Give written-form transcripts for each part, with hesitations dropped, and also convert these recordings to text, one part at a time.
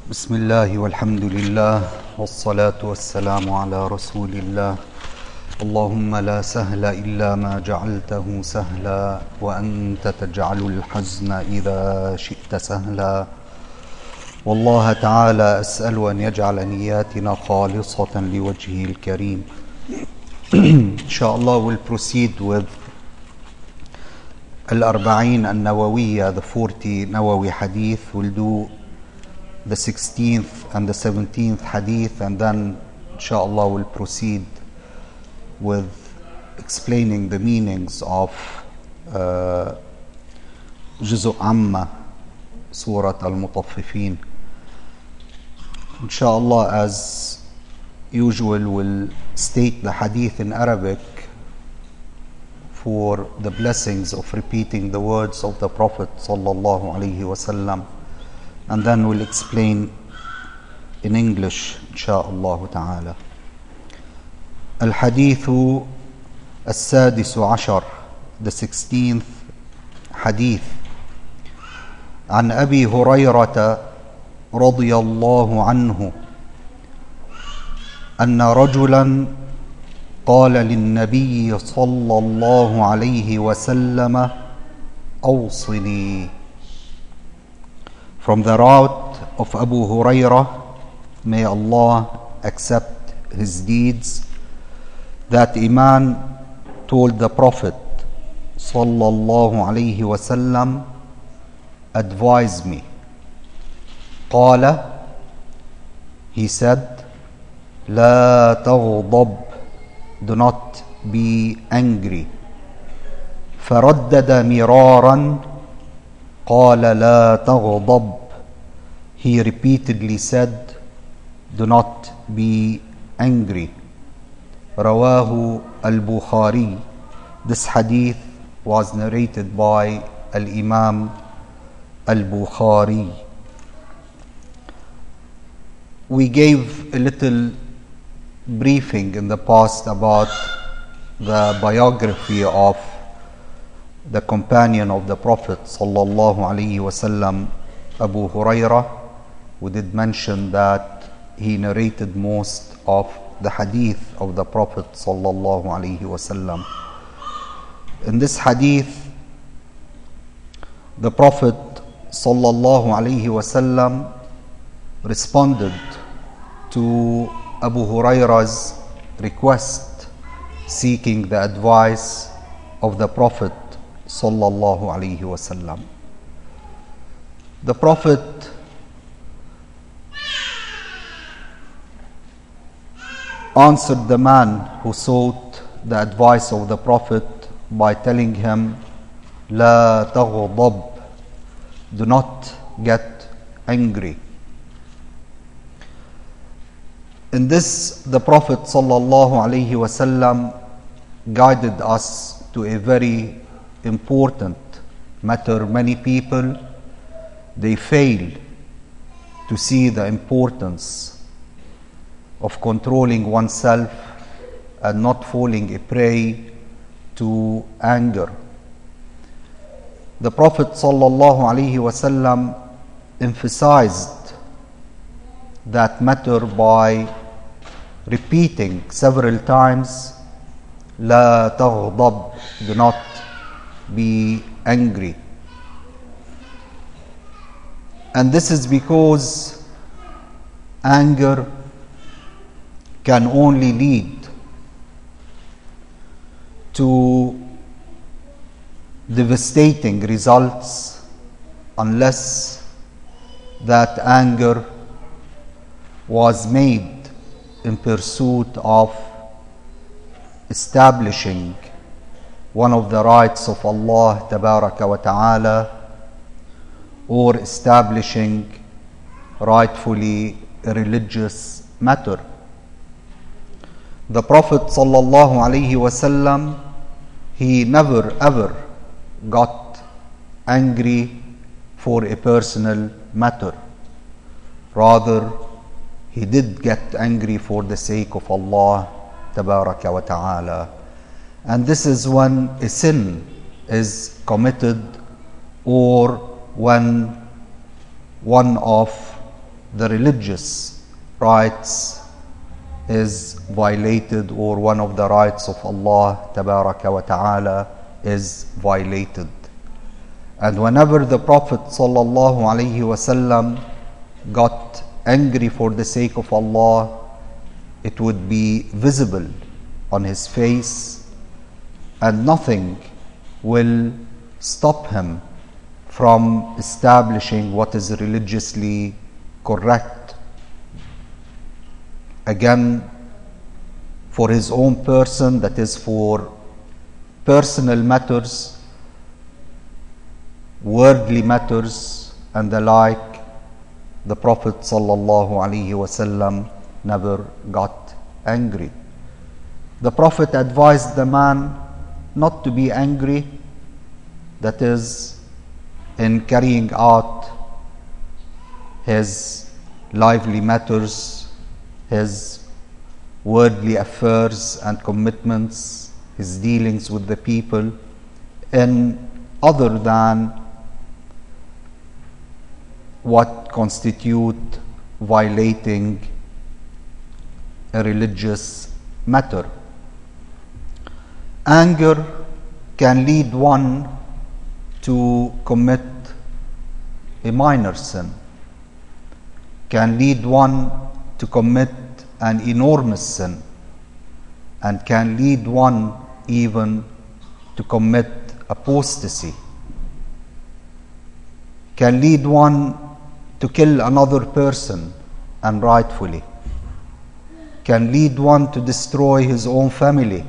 بسم الله والحمد لله والصلاة والسلام على رسول الله. اللهم لا سهل إلا ما جعلته سهلا وأنت تجعل الحزن إذا شئت سهلا. والله تعالى أسأل أن يجعل نياتنا خالصة لوجهه الكريم. Inshallah, we'll proceed with Al-Arba'in An-Nawawiyya, the 40 Nawawi Hadith. We'll do the 16th and the 17th Hadith, and then inshallah we'll proceed with explaining the meanings of Juz' Amma, Surah Al-Mutaffifin. Inshallah, as usual, we'll state the Hadith in Arabic for the blessings of repeating the words of the Prophet sallallahu alaihi wasallam, and then we'll explain in English insha'Allah ta'ala. Al-Hadithu Al-Sadisu Ashar, the 16th Hadith. عن أبي هريرة رضي الله عنه أن رجلا قال للنبي صلى الله عليه وسلم أوصني. From the route of Abu Hurairah, may Allah accept his deeds, that a man told the Prophet sallallahu alaihi wasallam, advise me. قال, he said, لا تغضب, do not be angry. فردد مرارا قال لا تغضب, he repeatedly said, do not be angry. رواه البخاري. This hadith was narrated by Al-Imam Al-Bukhari. We gave a little briefing in the past about the biography of the companion of the Prophet sallallahu alaihi wasallam, Abu Hurairah. We did mention that he narrated most of the hadith of the Prophet sallallahu alaihi wasallam. In this hadith, the Prophet sallallahu alaihi wasallam responded to Abu Hurairah's request, seeking the advice of the Prophet sallallahu alaihi wasallam. The Prophet answered the man who sought the advice of the Prophet by telling him, لا تغضب, do not get angry. In this, the Prophet sallallahu alaihi wasallam guided us to a very important matter. Many people, they fail to see the importance of controlling oneself and not falling a prey to anger. The Prophet sallallahu alaihi wasallam emphasized that matter by repeating several times, لا تغضب, do not be angry. And this is because anger can only lead to devastating results unless that anger was made in pursuit of establishing one of the rights of Allah Tabaraka wa Ta'ala, or establishing rightfully a religious matter. The Prophet sallallahu alaihi wasallam, he never ever got angry for a personal matter. Rather, he did get angry for the sake of Allah Tabaraka wa Ta'ala. And this is when a sin is committed, or when one of the religious rights is violated, or one of the rights of Allah Tabaraka wa Ta'ala is violated. And whenever the Prophet sallallahu alaihi wasallam got angry for the sake of Allah, it would be visible on his face, and nothing will stop him from establishing what is religiously correct. Again, for his own person, that is for personal matters, worldly matters, and the like, the Prophet sallallahu alaihi wasallam never got angry. The Prophet advised the man not to be angry, that is, in carrying out his lively matters, his worldly affairs and commitments, his dealings with the people, in other than what constitute violating a religious matter. Anger can lead one to commit a minor sin, can lead one to commit an enormous sin, and can lead one even to commit apostasy, can lead one to kill another person unrightfully, can lead one to destroy his own family,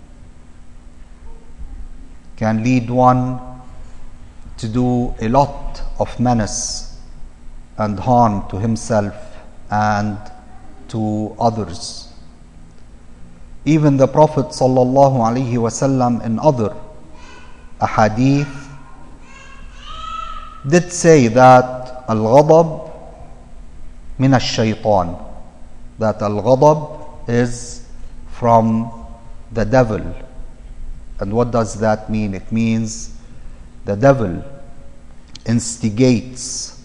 can lead one to do a lot of menace and harm to himself and to others. Even the Prophet sallallahu alaihi wasallam in other ahadith did say that al-ghadab min ash-shaytan, that al-ghadab is from the devil. And what does that mean? It means the devil instigates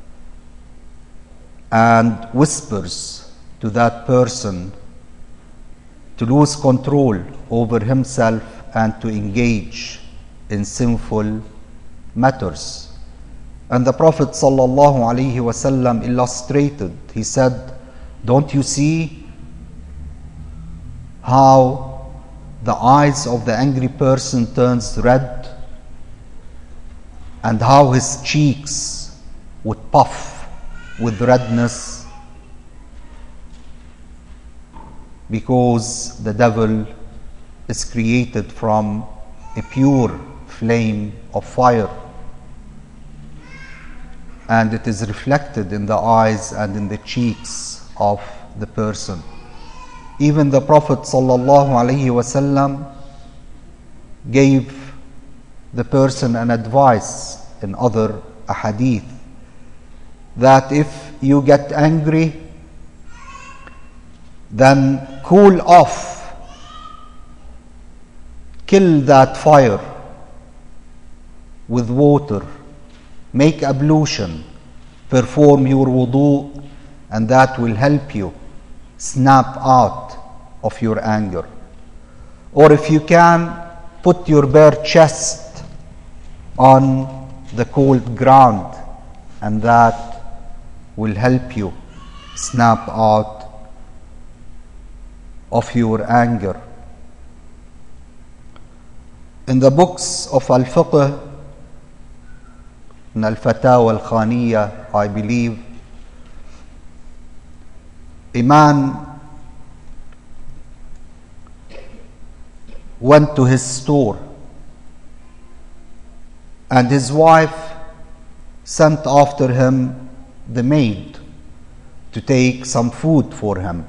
and whispers to that person to lose control over himself and to engage in sinful matters. And the Prophet sallallahu alaihi wasallam illustrated, he said, don't you see how the eyes of the angry person turns red, and how his cheeks would puff with redness, because the devil is created from a pure flame of fire, and it is reflected in the eyes and in the cheeks of the person. Even the Prophet sallallahu alaihi wasallam gave the person an advice in other ahadith that if you get angry, then cool off, kill that fire with water, make ablution, perform your wudu, and that will help you snap out of your anger. Or if you can, put your bare chest on the cold ground, and that will help you snap out of your anger. In the books of Al-Fiqh, in Al-Fatawa Al-Khaniyya, I believe, a man went to his store, and his wife sent after him the maid to take some food for him.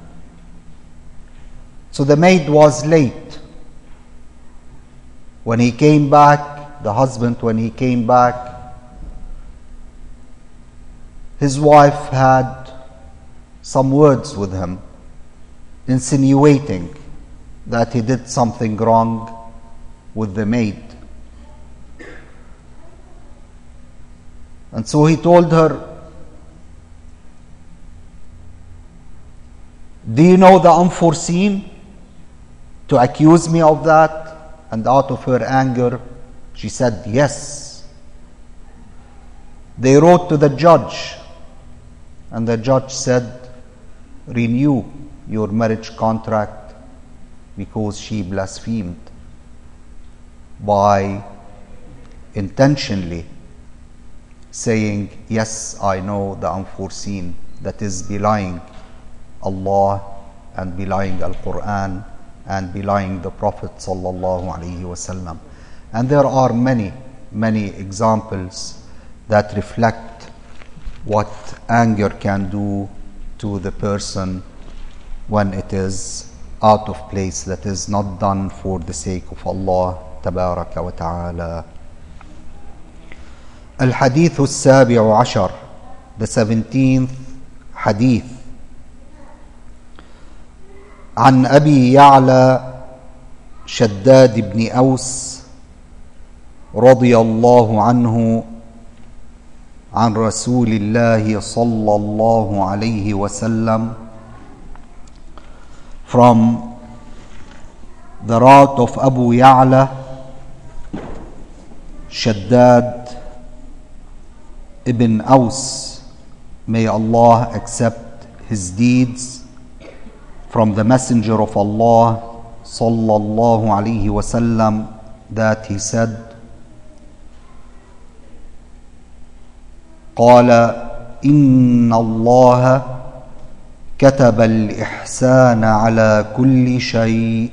So the maid was late. When he came back, the husband, when he came back, his wife had some words with him, insinuating that he did something wrong with the maid. And so he told her, Do you know the unforeseen? To accuse me of that? And out of her anger, she said, yes. They wrote to the judge, and the judge said, renew your marriage contract, because she blasphemed by intentionally saying, yes, I know the unforeseen, that is belying Allah and belying Al-Quran and belying the Prophet sallallahu alaihi wasallam. And there are many, many examples that reflect what anger can do to the person when it is out of place, that is not done for the sake of Allah tabaraka wa ta'ala. الحديث السابع عشر, the 17th hadith. عن أبي يعلى شداد بن أوس رضي الله عنه عن رسول الله صلى الله عليه وسلم, from the route of Abu Ya'la Shaddad ibn Aus, may Allah accept his deeds, from the Messenger of Allah sallallahu alaihi wasallam, that he said, قال إن الله كتب الإحسان على كل شيء.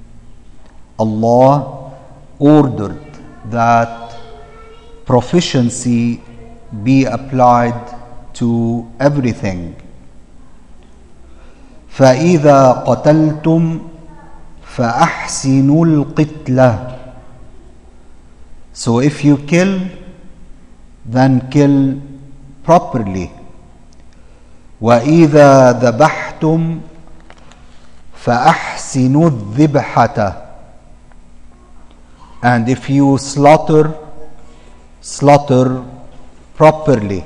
Allah ordered that proficiency be applied to everything. فإذا قتلتم فأحسنوا القتلة. So if you kill, then kill properly. وإذا ذبحتم فأحسنوا الذبحة. And if you slaughter, slaughter properly.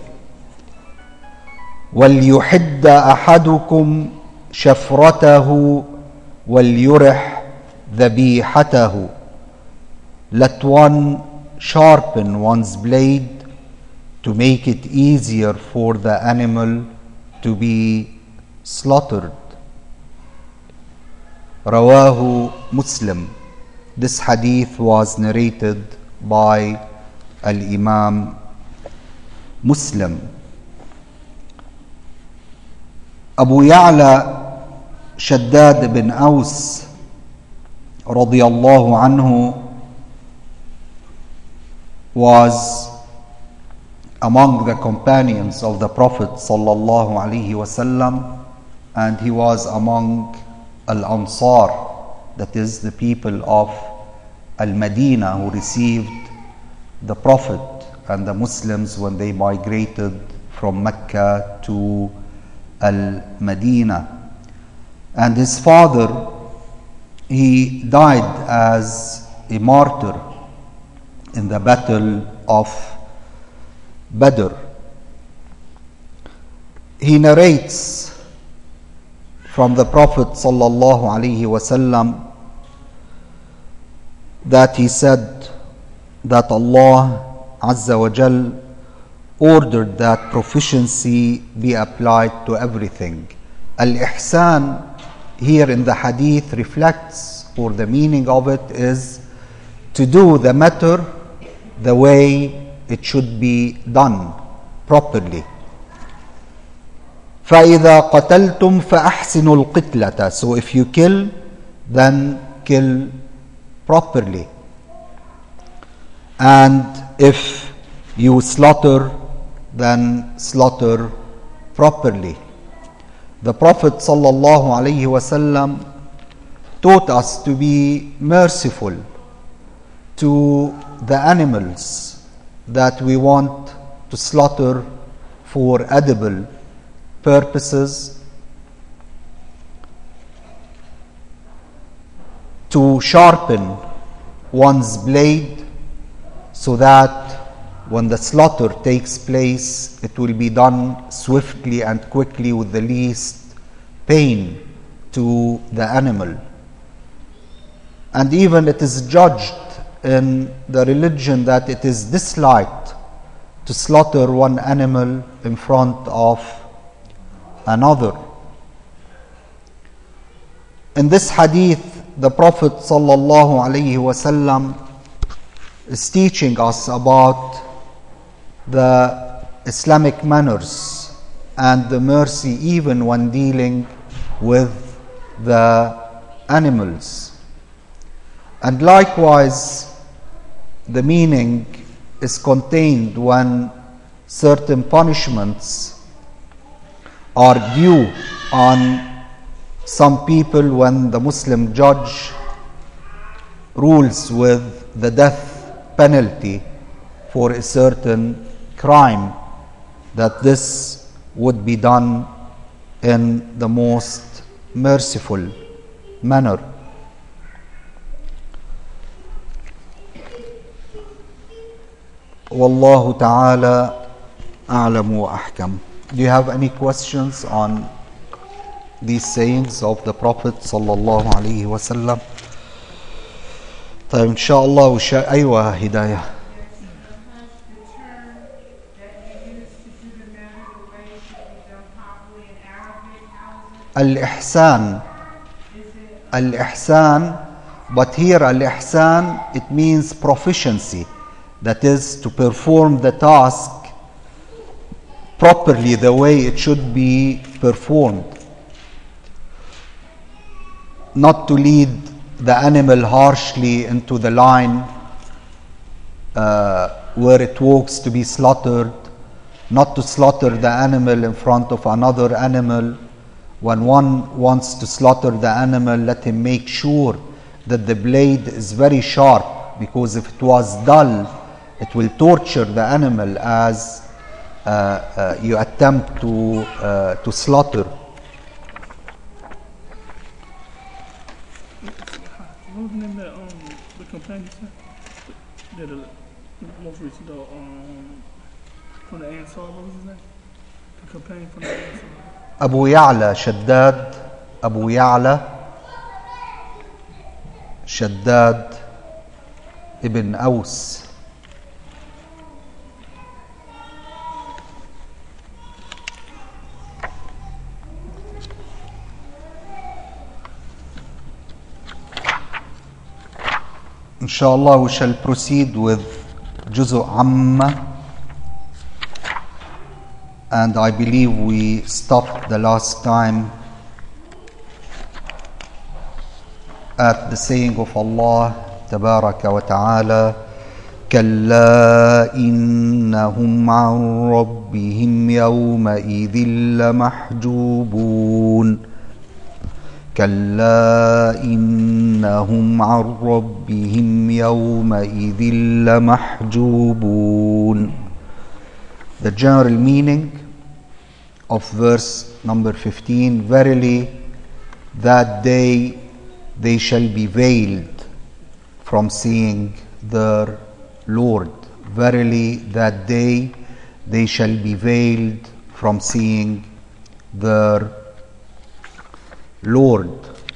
وَلْيُحِدَّ أَحَدُكُمْ شَفْرَتَهُ وَلْيُرِحْ ذَبِيحَتَهُ. Let one sharpen one's blade to make it easier for the animal to be slaughtered. Rawahu Muslim. This hadith was narrated by Al-Imam Muslim. Abu Ya'la Shaddad bin Aus radiyallahu anhu was among the companions of the Prophet sallallahu alaihi wasallam, and he was among Al-Ansar, that is the people of Al-Madinah who received the Prophet and the Muslims when they migrated from Mecca to Al-Madinah. And his father, he died as a martyr in the battle of Badr. He narrates from the Prophet sallallahu alaihi wasallam that he said that Allah Azza wa Jal ordered that proficiency be applied to everything. Al-Ihsan here in the hadith reflects, or the meaning of it is to do the matter the way it should be done properly. فَإِذَا قَتَلْتُمْ فَأَحْسِنُوا الْقِتْلَةَ. So if you kill, then kill properly. And if you slaughter, then slaughter properly. The Prophet sallallahu alaihi wasallam taught us to be merciful to the animals that we want to slaughter for edible purposes, to sharpen one's blade so that when the slaughter takes place, it will be done swiftly and quickly with the least pain to the animal. And even it is judged in the religion that it is disliked to slaughter one animal in front of another. In this hadith, the Prophet sallallahu alaihi wasallam is teaching us about the Islamic manners and the mercy even when dealing with the animals. And likewise, the meaning is contained when certain punishments are due on some people when the Muslim judge rules with the death penalty for a certain crime, that this would be done in the most merciful manner. Wallahu ta'ala a'lam wa ahkam. Do you have any questions on these sayings of the Prophet sallallahu alaihi wasallam? طيب إن شاء الله أيوة هداية. Al-Ihsan. Al-Ihsan, but here Al-Ihsan, it means proficiency. That is, to perform the task properly the way it should be performed. Not to lead the animal harshly into the line where it walks to be slaughtered, not to slaughter the animal in front of another animal. When one wants to slaughter the animal, let him make sure that the blade is very sharp, because if it was dull, it will torture the animal as you attempt to slaughter. What was the name of the companion that the most recent from the Ansar? What was his name? The companion from the Ansar. Abu Ya'la Shaddad. Abu Ya'la Shaddad ibn Aus. Inshallah, we shall proceed with Juzu Amma, and I believe we stopped the last time at the saying of Allah Tabaraka wa Ta'ala, كلا إنهم عن ربهم يومئذ لمحجوبون. كلا إنهم عن ربهم يومئذ لمحجوبون. The general meaning of verse number 15, verily that day they shall be veiled from seeing their Lord. Verily that day they shall be veiled from seeing their Lord.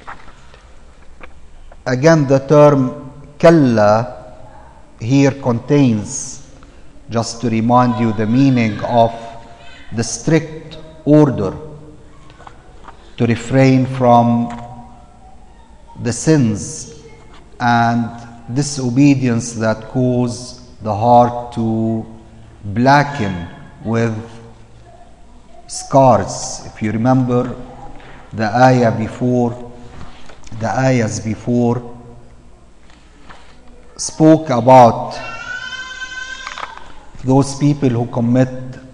Again, the term kalla here contains, just to remind you, the meaning of the strict order to refrain from the sins and disobedience that cause the heart to blacken with scars. If you remember the ayahs before spoke about those people who commit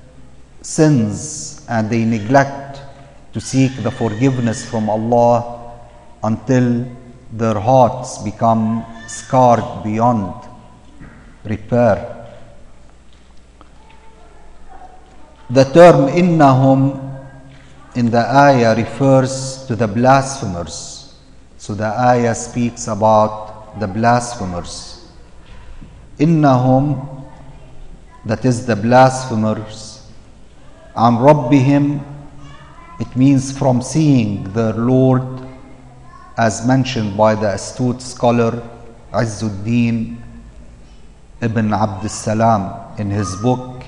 sins and they neglect to seek the forgiveness from Allah until their hearts become scarred beyond repair. The term innahum in the ayah refers to the blasphemers. So the ayah speaks about the blasphemers. Innahum, that is the blasphemers. An Rabbihim, it means from seeing their Lord as mentioned by the astute scholar Izzuddin ibn Abd al-Salam in his book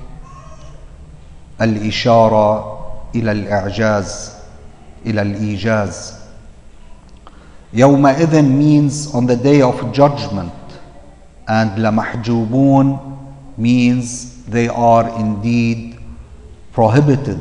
Al-Ishara ila al-I'jaz, ila al-Ijaz. يومئذ means on the day of judgment, and لمحجوبون means they are indeed prohibited.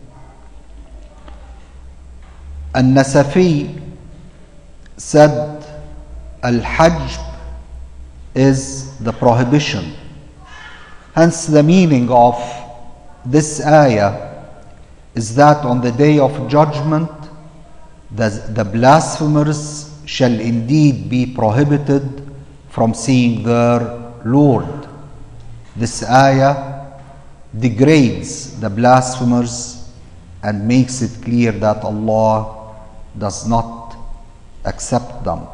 An-Nasafi said al-hajb is the prohibition. Hence the meaning of this ayah is that on the day of judgment the blasphemers shall indeed be prohibited from seeing their Lord. This ayah degrades the blasphemers and makes it clear that Allah does not accept them.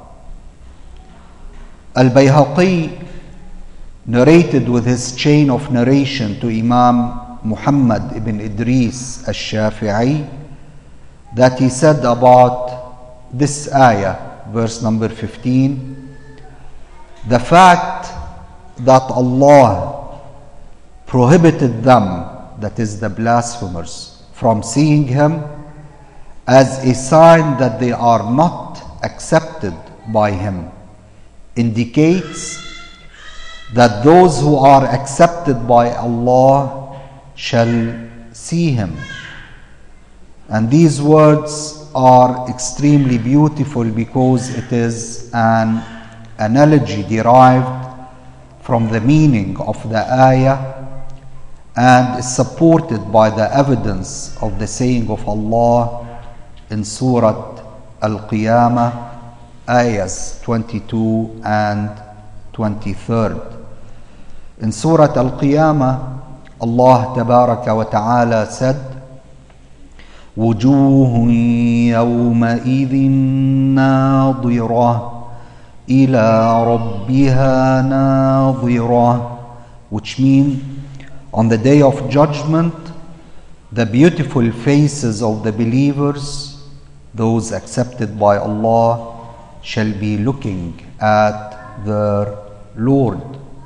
Al-Bayhaqi narrated with his chain of narration to Imam Muhammad ibn Idris al-Shafi'i that he said about this ayah, verse number 15, the fact that Allah prohibited them, that is the blasphemers, from seeing Him as a sign that they are not accepted by Him indicates that those who are accepted by Allah shall see Him. And these words are extremely beautiful because it is an analogy derived from the meaning of the ayah and is supported by the evidence of the saying of Allah in Surah Al-Qiyamah, ayahs 22 and 23. In Surah Al-Qiyamah, Allah Tabaraka wa Ta'ala said, وجوه يومئذ ناظرة إلى ربها ناظرة, which means on the day of judgment the beautiful faces of the believers, those accepted by Allah, shall be looking at their Lord.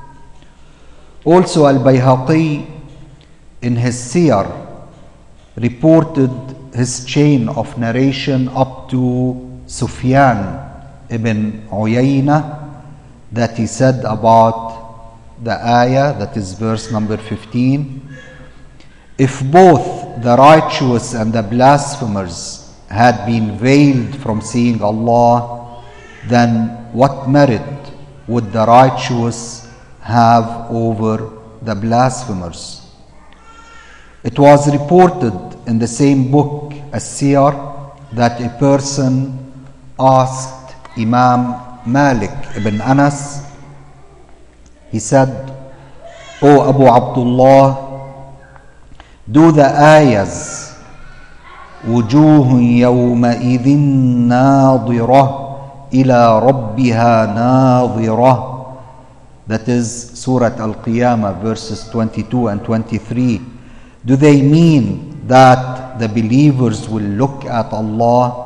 Also Al-Bayhaqi in his Siyar reported his chain of narration up to Sufyan ibn Uyayna that he said about the ayah, that is verse number 15, if both the righteous and the blasphemers had been veiled from seeing Allah, then what merit would the righteous have over the blasphemers? It was reported in the same book, As-Siyar, that a person asked Imam Malik ibn Anas, he said, O Abu Abdullah, do the ayahs وجوه يومئذ ناظرة إلى ربها ناظرة, that is Surah Al-Qiyamah verses 22 and 23, do they mean that the believers will look at Allah?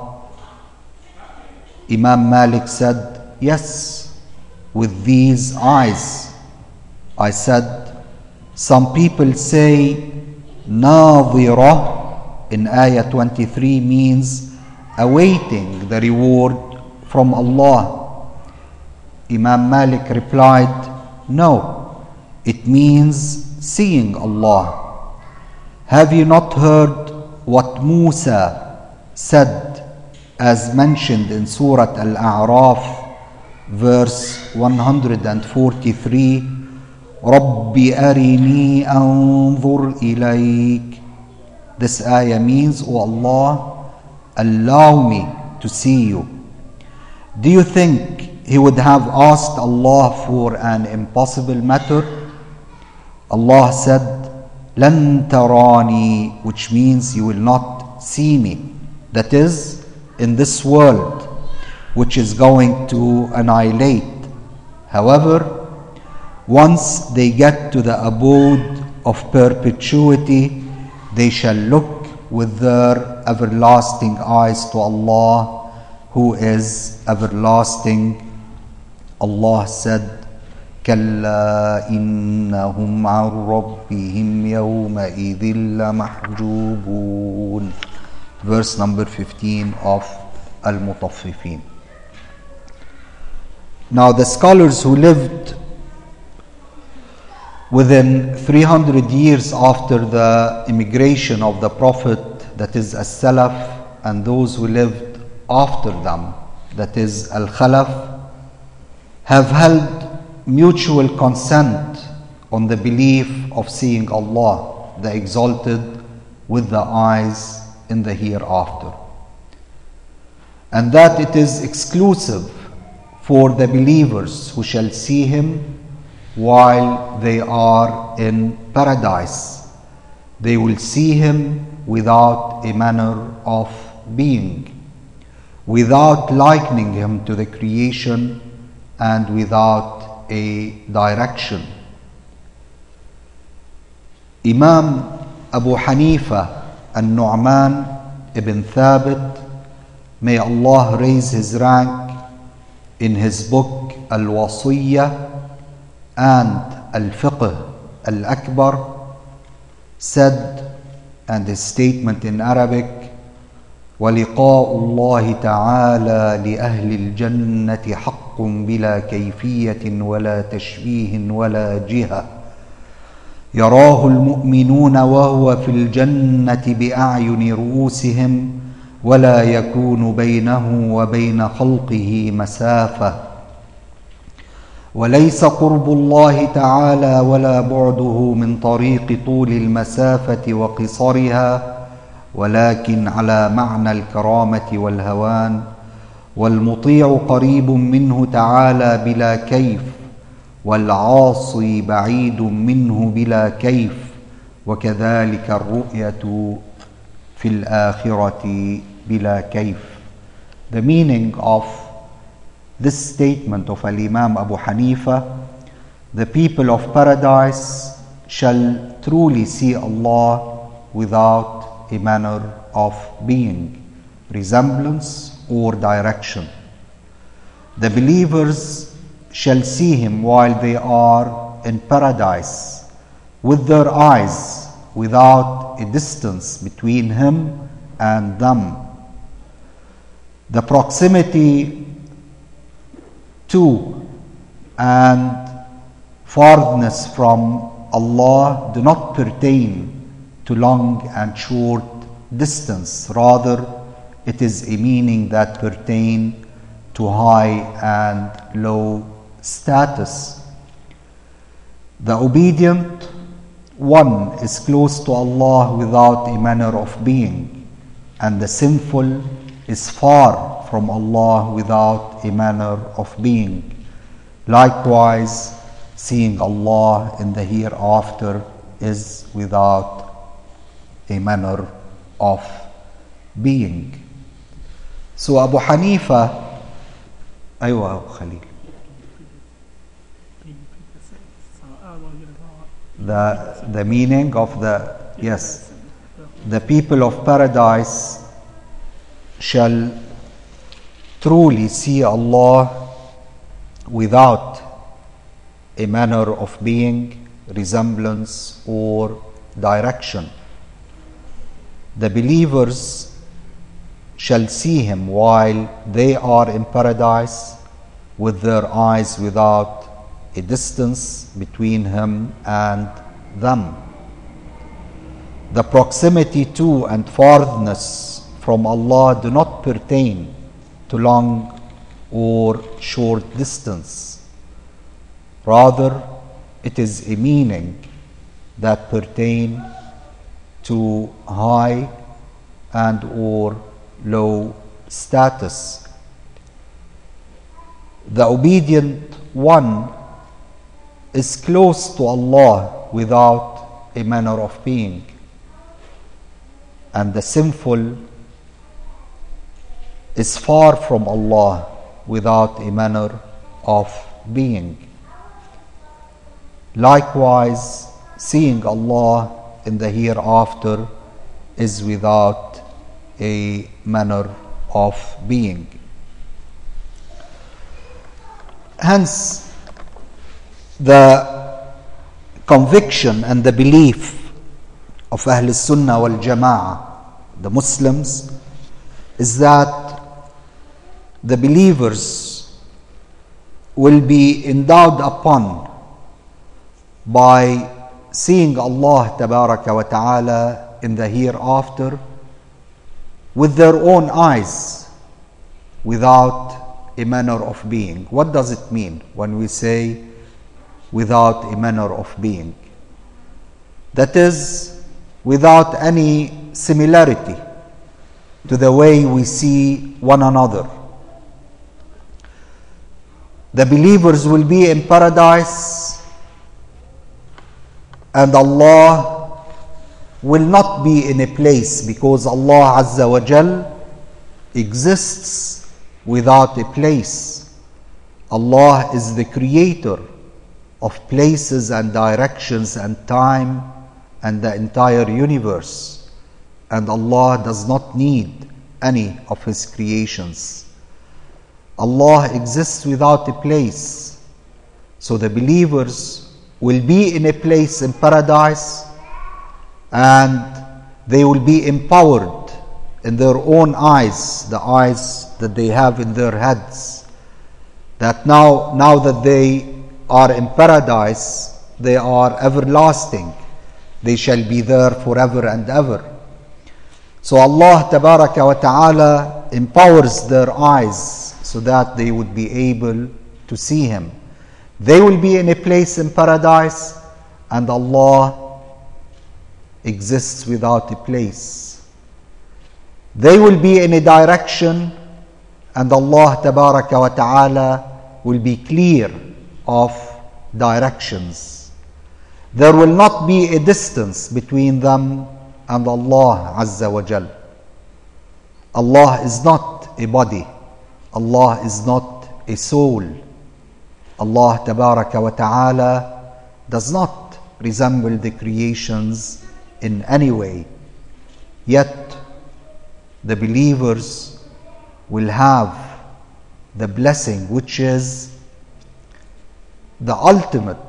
Imam Malik said, yes, with these eyes. I said, some people say ناظرة in ayah 23 means awaiting the reward from Allah. Imam Malik replied, no, it means seeing Allah. Have you not heard what Musa said as mentioned in Surah Al-A'raf verse 143, Rabbi arini anzur ilayk. This ayah means, O Allah, allow me to see you. Do you think he would have asked Allah for an impossible matter? Allah said, Lan tarani, which means you will not see me. That is, in this world, which is going to annihilate. However, once they get to the abode of perpetuity, they shall look with their everlasting eyes to Allah, who is everlasting. Allah said, كَلَّا إِنَّهُمْ عَنْ رَبِّهِمْ يَوْمَئِذٍ لَمَحْجُوبُونَ. Verse number 15 of Al-Mutaffifin. Now the scholars who lived within 300 years after the immigration of the Prophet, that is As-Salaf, and those who lived after them, that is Al-Khalaf, have held mutual consent on the belief of seeing Allah, the Exalted, with the eyes in the hereafter, and that it is exclusive for the believers who shall see Him while they are in paradise. They will see Him without a manner of being, without likening Him to the creation, and without a direction. Imam Abu Hanifa An-Nu'man ibn Thabit, may Allah raise his rank, in his book Al-Wasiyya and Al-Fiqh Al-Akbar, said, and his statement in Arabic, وَلِقَاءُ اللَّهِ تَعَالَى لِأَهْلِ الْجَنَّةِ حَقٌّ بِلَا كَيْفِيَّةٍ وَلَا تَشْبِيهٍ وَلَا جِهَةٍ يراه المؤمنون وهو في الجنة بأعين رؤوسهم ولا يكون بينه وبين خلقه مسافة. وليس قرب الله تعالى ولا بعده من طريق طول المسافة وقصرها، ولكن على معنى الكرامة والهوان. والمطيع قريب منه تعالى بلا كيف، والعاصي بعيد منه بلا كيف، وكذلك الرؤية في الآخرة بلا كيف. The meaning of this statement of Al-Imam Abu Hanifa, the people of paradise shall truly see Allah without a manner of being, resemblance or direction. The believers shall see Him while they are in paradise with their eyes, without a distance between Him and them. The proximity to and farthness from Allah do not pertain to long and short distance. Rather, it is a meaning that pertain to high and low status. The obedient one is close to Allah without a manner of being, and the sinful is far from Allah without a manner of being. Likewise, seeing Allah in the hereafter is without a manner of being. So Abu Hanifa, aywa Khalil, the meaning of the people of paradise shall truly see Allah without a manner of being, resemblance or direction. The believers shall see Him while they are in paradise with their eyes without a distance between Him and them. The proximity to and farthness from Allah do not pertain to long or short distance. Rather, it is a meaning that pertain to high and or low status. The obedient one is close to Allah without a manner of being, and the sinful is far from Allah without a manner of being. Likewise, seeing Allah in the hereafter is without a manner of being. Hence, the conviction and the belief of Ahl Sunnah wal Jama'ah, the Muslims, is that the believers will be endowed upon by seeing Allah Tabaraka wa Ta'ala in the hereafter with their own eyes, without a manner of being. What does it mean when we say without a manner of being? That is, without any similarity to the way we see one another. The believers will be in paradise, and Allah will not be in a place, because Allah Azza wa Jal exists without a place. Allah is the creator of places and directions and time and the entire universe, and Allah does not need any of His creations. Allah exists without a place. So the believers will be in a place in paradise, and they will be empowered in their own eyes, the eyes that they have in their heads, that now that they are in paradise, they are everlasting. They shall be there forever and ever. So Allah Tabaraka wa Ta'ala empowers their eyes so that they would be able to see Him. They will be in a place in paradise, and Allah exists without a place. They will be in a direction, and Allah Tabaraka wa Ta'ala will be clear of directions. There will not be a distance between them and Allah Azza wa Jal. Allah is not a body. Allah is not a soul. Allah Tabaraka wa Ta'ala does not resemble the creations in any way. Yet the believers will have the blessing, which is the ultimate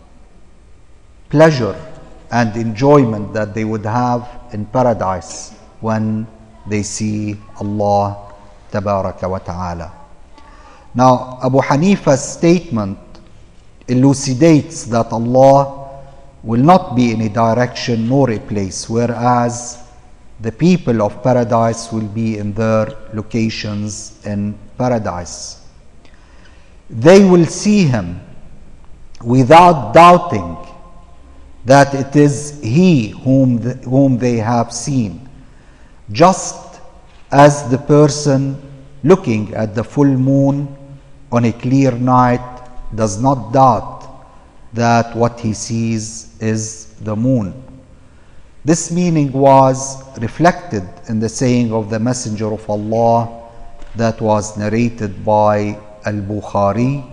pleasure and enjoyment that they would have in paradise when they see Allah Tabaraka wa Ta'ala. Now, Abu Hanifa's statement elucidates that Allah will not be in a direction nor a place, whereas the people of paradise will be in their locations in paradise. They will see Him without doubting that it is He whom they have seen, just as the person looking at the full moon on a clear night does not doubt that what he sees is the moon. This meaning was reflected in the saying of the Messenger of Allah that was narrated by Al-Bukhari,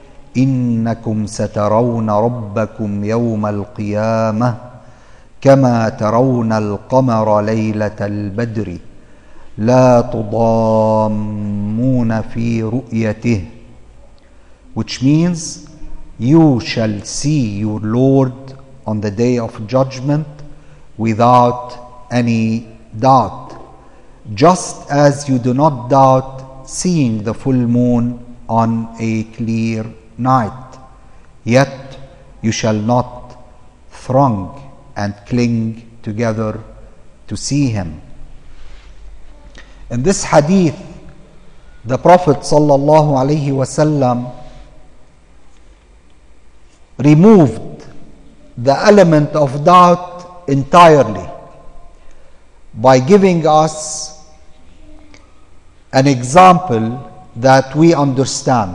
إنكم سترون ربكم يوم القيامة كما ترون القمر ليلة البدر لا تضامون في رؤيته, which means you shall see your Lord on the day of judgment without any doubt, just as you do not doubt seeing the full moon on a clear night, yet you shall not throng and cling together to see Him. In this hadith, the Prophet sallallahu alaihi wasallam removed the element of doubt entirely by giving us an example that we understand.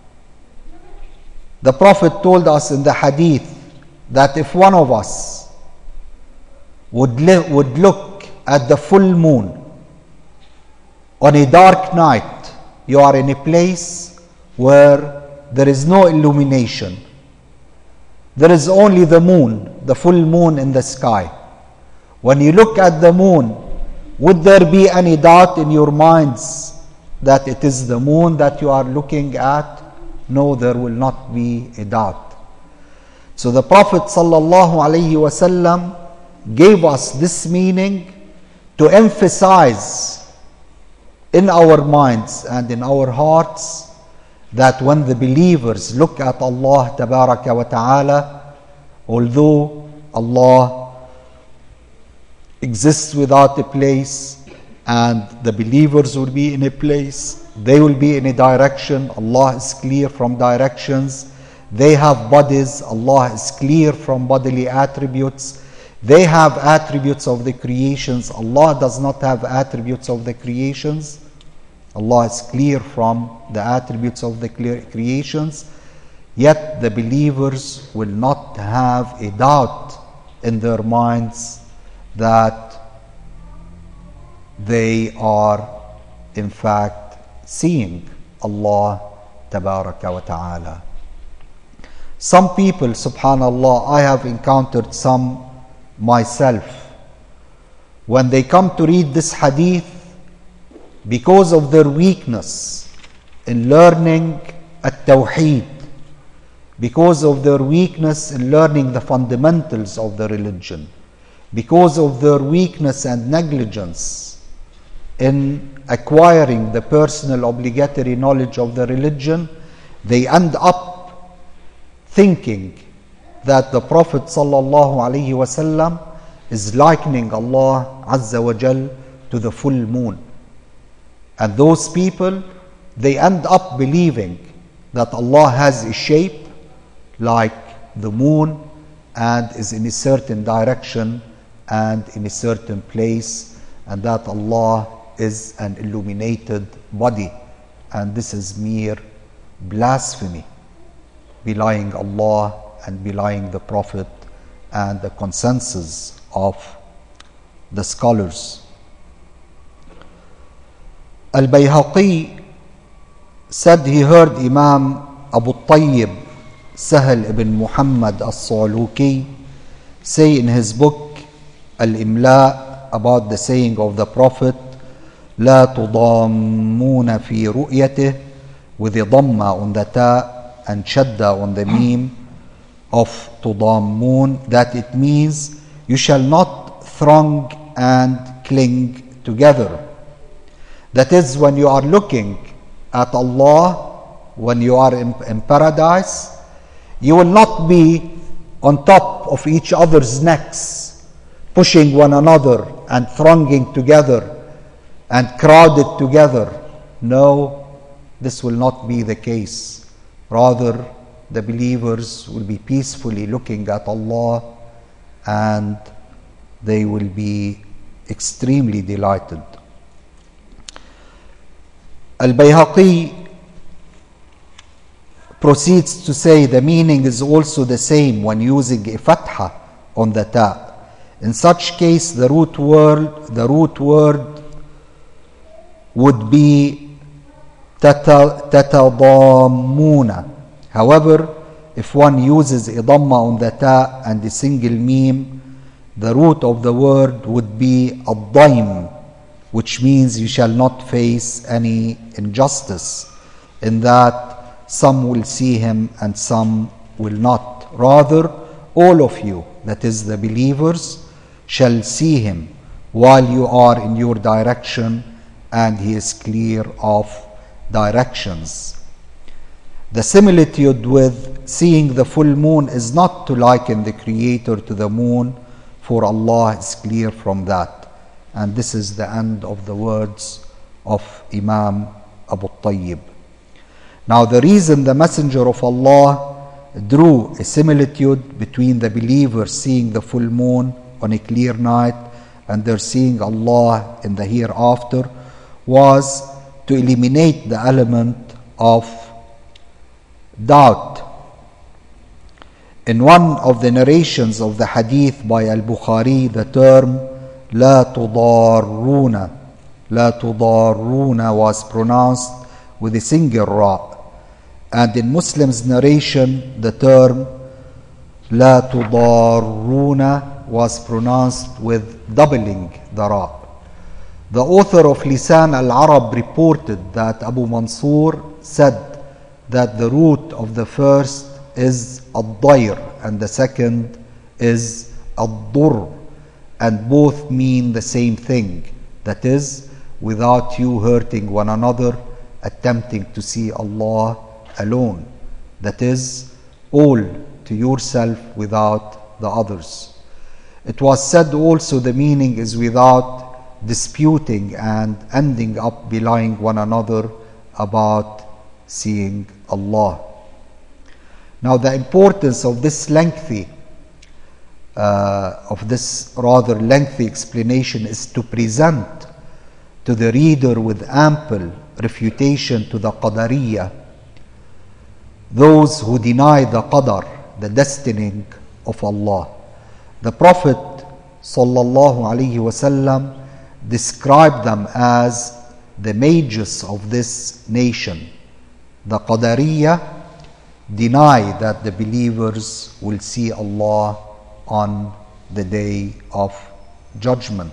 The Prophet told us in the hadith that if one of us would look at the full moon on a dark night, you are in a place where there is no illumination. There is only the moon, the full moon in the sky. When you look at the moon, would there be any doubt in your minds that it is the moon that you are looking at? no, there will not be a doubt. So the Prophet ﷺ gave us this meaning to emphasize in our minds and in our hearts that when the believers look at Allah Tabaraka wa Ta'ala, although Allah exists without a place and the believers will be in a place, they will be in a direction, Allah is clear from directions. They have bodies, Allah is clear from bodily attributes. They have attributes of the creations, Allah does not have attributes of the creations. Allah is clear from the attributes of the creations. Yet the believers will not have a doubt in their minds that they are in fact seeing Allah Tabaraka wa Ta'ala. Some people, subhanallah, I have encountered some myself, when they come to read this hadith, because of their weakness in learning at-tawheed, because of their weakness in learning the fundamentals of the religion, because of their weakness and negligence in acquiring the personal obligatory knowledge of the religion, they end up thinking that the Prophet ﷺ is likening Allah Azza wa Jal to the full moon. And those people, they end up believing that Allah has a shape like the moon and is in a certain direction and in a certain place, and that Allah is an illuminated body. And this is mere blasphemy, belying Allah and belying the Prophet and the consensus of the scholars. Al-Bayhaqi said he heard Imam Abu Tayyib Sahal ibn Muhammad al-Saluki say in his book Al-Imla about the saying of the Prophet, لا تضامون في رؤيته, with a dhamma on the ta and shadda on the meme of tudamun, that it means you shall not throng and cling together. That is, when you are looking at Allah, when you are in paradise, you will not be on top of each other's necks, pushing one another and thronging together and crowded together. No, this will not be the case. Rather, the believers will be peacefully looking at Allah and they will be extremely delighted. Al-Bayhaqi proceeds to say the meaning is also the same when using a fatha on the ta. In such case, the root word would be tatadammuna. However, if one uses a dhamma on the ta and a single meme, the root of the word would be ad-daim, which means you shall not face any injustice, in that some will see him and some will not. Rather, all of you, that is the believers, shall see him while you are in your direction and he is clear of directions. The similitude with seeing the full moon is not to liken the Creator to the moon, for Allah is clear from that. And this is the end of the words of Imam Abu Tayyib. Now, the reason the Messenger of Allah drew a similitude between the believers seeing the full moon on a clear night and their seeing Allah in the hereafter was to eliminate the element of doubt. In one of the narrations of the hadith by Al-Bukhari, the term لا تضارون was pronounced with a single ra, and in Muslim's narration the term لا تضارون was pronounced with doubling the ra. The author of Lisan al-Arab reported that Abu Mansur said that the root of the first is ad-dair and the second is ad-dur, and both mean the same thing, that is, without you hurting one another, attempting to see Allah alone, that is, all to yourself without the others. It was said also the meaning is without disputing and ending up belying one another about seeing Allah. Now the importance of this rather lengthy explanation is to present to the reader with ample refutation to the Qadariyah, those who deny the Qadar, the destining of Allah. The Prophet sallallahu alaihi wasallam described them as the mages of this nation. The Qadariyah deny that the believers will see Allah on the day of judgment.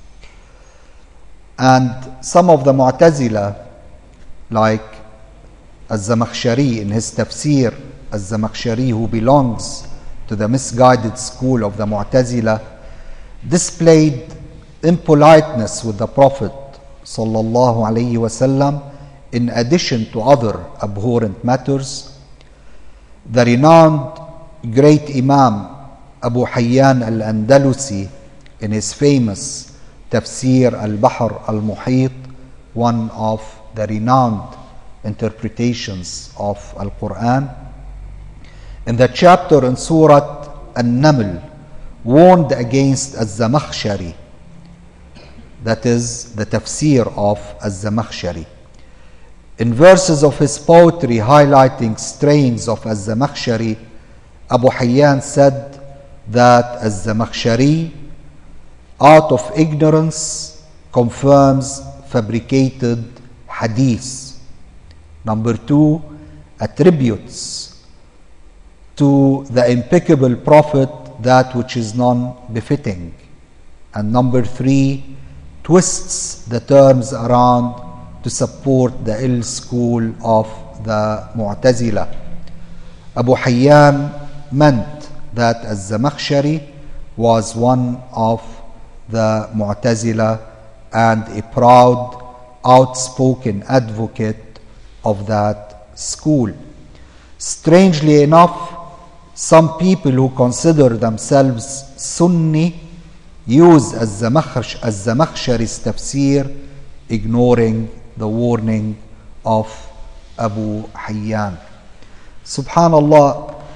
And some of the Mu'tazila, like Az-Zamakhshari in his tafsir, Az-Zamakhshari, who belongs to the misguided school of the Mu'tazila, displayed impoliteness with the Prophet sallallahu alaihi wasallam in addition to other abhorrent matters. The renowned great Imam Abu Hayyan al-Andalusi, in his famous Tafsir al-Bahr al-Muhit, one of the renowned interpretations of Al-Quran, in the chapter in Surah An-Naml, warned against Az-Zamakhshari, that is the tafsir of Az-Zamakhshari. In verses of his poetry highlighting strains of Az-Zamakhshari, Abu Hayyan said that Az-Zamakhshari, out of ignorance, confirms fabricated hadiths. Number 2, attributes to the impeccable Prophet that which is non-befitting. And number 3, twists the terms around to support the ill school of the Mu'tazila. Abu Hayyan meant that Az-Zamakhshari was one of the Mu'tazila and a proud, outspoken advocate of that school. Strangely enough, some people who consider themselves Sunni use Az-Zamakhshari's tafsir, ignoring the warning of Abu Hayyan. Subhanallah,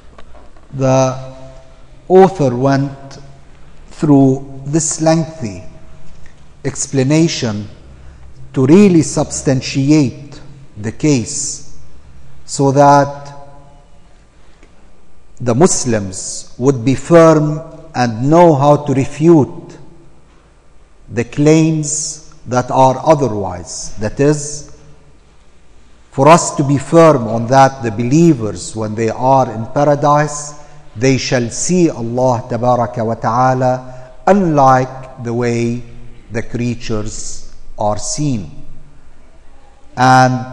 the author went through this lengthy explanation to really substantiate the case so that the Muslims would be firm and know how to refute the claims that are otherwise. That is, for us to be firm on that the believers, when they are in paradise, they shall see Allah Tabaraka wa Ta'ala unlike the way the creatures are seen. And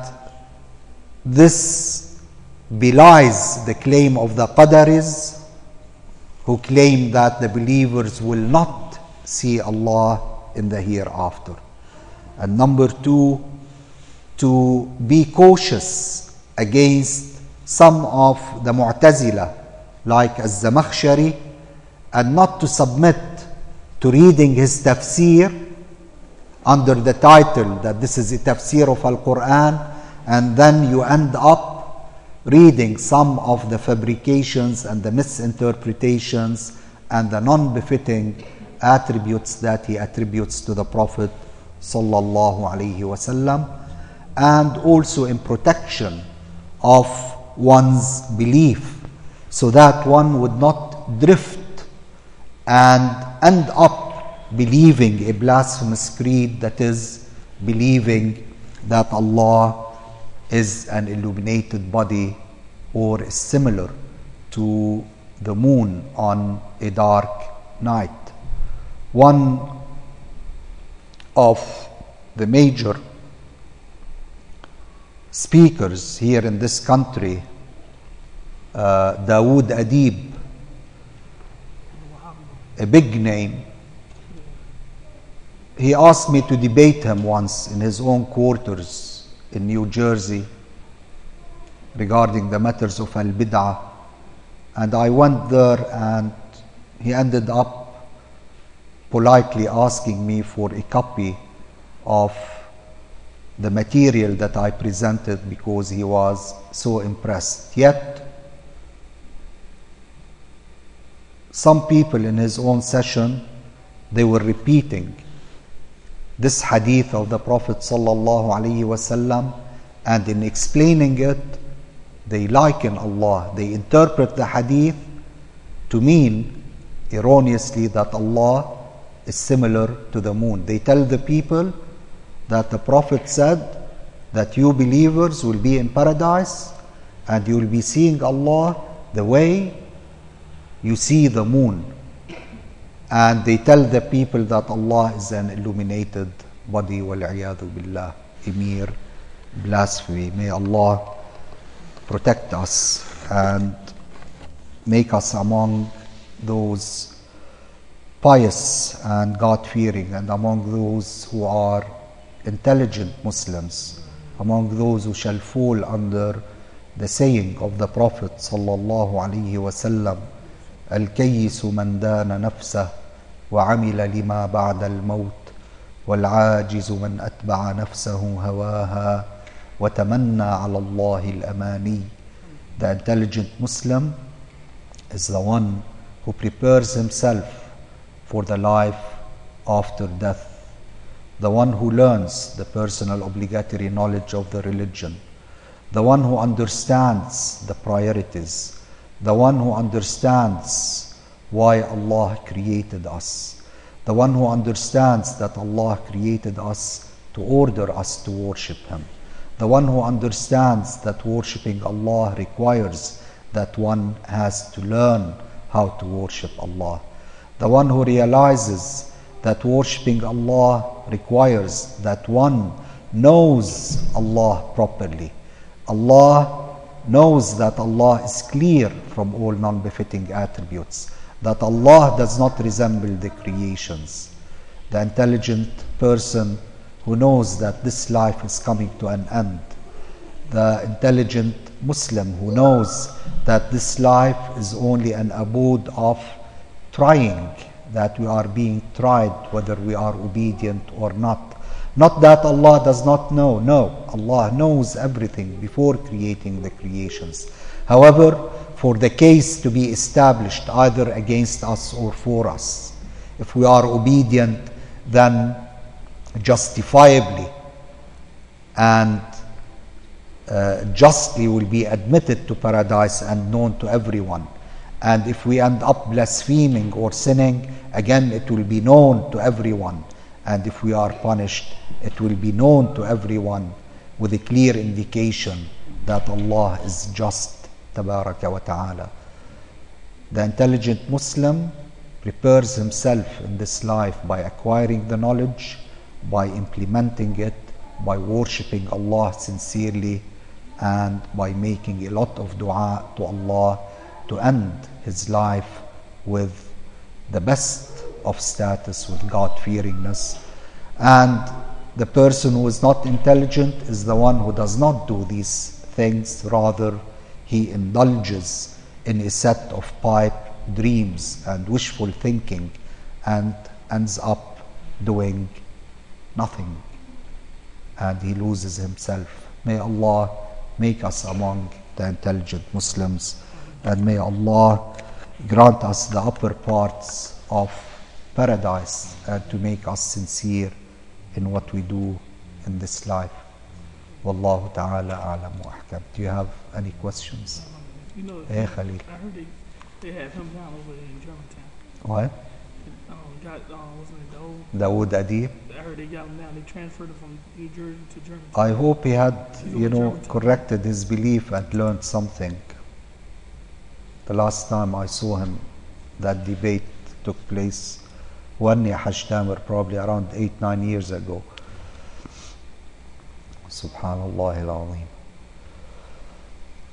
this belies the claim of the Qadaris, who claim that the believers will not see Allah in the hereafter. And number 2, to be cautious against some of the Mu'tazila, like Az-Zamakhshari, and not to submit to reading his tafsir under the title that this is a tafsir of Al-Quran, and then you end up reading some of the fabrications and the misinterpretations and the non-befitting attributes that he attributes to the Prophet sallallahu alaihi wasallam, and also in protection of one's belief, so that one would not drift and end up believing a blasphemous creed, that is, believing that Allah is an illuminated body or is similar to the moon on a dark night. One of the major speakers here in this country, Dawood Adib, a big name. He asked me to debate him once in his own quarters in New Jersey regarding the matters of al-bid'ah, and I went there, and he ended up politely asking me for a copy of the material that I presented because he was so impressed. Yet some people in his own session, they were repeating this hadith of the Prophet sallallahu alaihi wasallam, and in explaining it, they liken Allah. They interpret the hadith to mean erroneously that Allah is similar to the moon. They tell the people that the Prophet said that you believers will be in paradise and you will be seeing Allah the way you see the moon. And they tell the people that Allah is an illuminated body, wal-'iyadhu billah, a mere blasphemy. May Allah protect us and make us among those pious and God-fearing, and among those who are intelligent Muslims, among those who shall fall under the saying of the Prophet sallallahu alaihi wasallam, الكيس من دان نفسه وعمل لما بعد الموت والعاجز من أتبع نفسه هواها وتمنى على الله الأماني. The intelligent Muslim is the one who prepares himself for the life after death, the one who learns the personal obligatory knowledge of the religion, the one who understands the priorities, the one who understands why Allah created us, the one who understands that Allah created us to order us to worship Him, the one who understands that worshipping Allah requires that one has to learn how to worship Allah, the one who realizes that worshipping Allah requires that one knows Allah properly. Allah knows that Allah is clear from all non-befitting attributes, that Allah does not resemble the creations. The intelligent person who knows that this life is coming to an end. The intelligent Muslim who knows that this life is only an abode of trying, that we are being tried whether we are obedient or not. Not that Allah does not know. No, Allah knows everything before creating the creations. However, for the case to be established either against us or for us, if we are obedient, then justifiably and justly will be admitted to paradise and known to everyone. And if we end up blaspheming or sinning, again it will be known to everyone. And if we are punished, it will be known to everyone with a clear indication that Allah is just, tabaraka wa ta'ala. The intelligent Muslim prepares himself in this life by acquiring the knowledge, by implementing it, by worshipping Allah sincerely, and by making a lot of dua to Allah to end his life with the best of status, with God-fearingness. And the person who is not intelligent is the one who does not do these things, rather he indulges in a set of pipe dreams and wishful thinking and ends up doing nothing, and he loses himself. May Allah make us among the intelligent Muslims, and may Allah grant us the upper parts of paradise and to make us sincere in what we do in this life. Wallahu ta'ala a'lam wa ahkam. Do you have any questions? You know, Khalil. I heard they had him down over there in Germantown. What? Wasn't it Dawood? Dawood Adib? I heard they got him down. They transferred him from New Jersey to Germantown. I hope he had, corrected his belief and learned something. The last time I saw him, that debate took place when Hajj Tamir, probably around 8-9 years ago. Subhanallah al-Azim.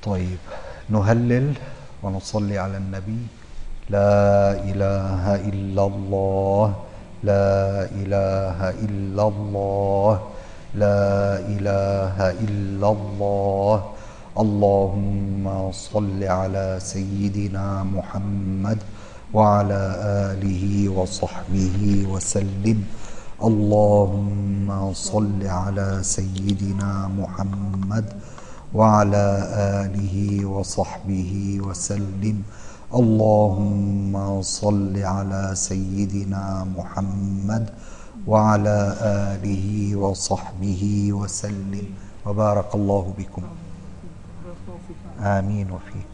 طيب نهلل ونصلي على النبي. لا إله إلا الله، لا إله إلا الله، لا إله إلا الله. اللهم صل على سيدنا محمد وعلى آله وصحبه وسلم. اللهم صل على سيدنا محمد وعلى آله وصحبه وسلم. اللهم صل على سيدنا محمد وعلى آله وصحبه وسلم. وبارك الله بكم. آمين وفيك.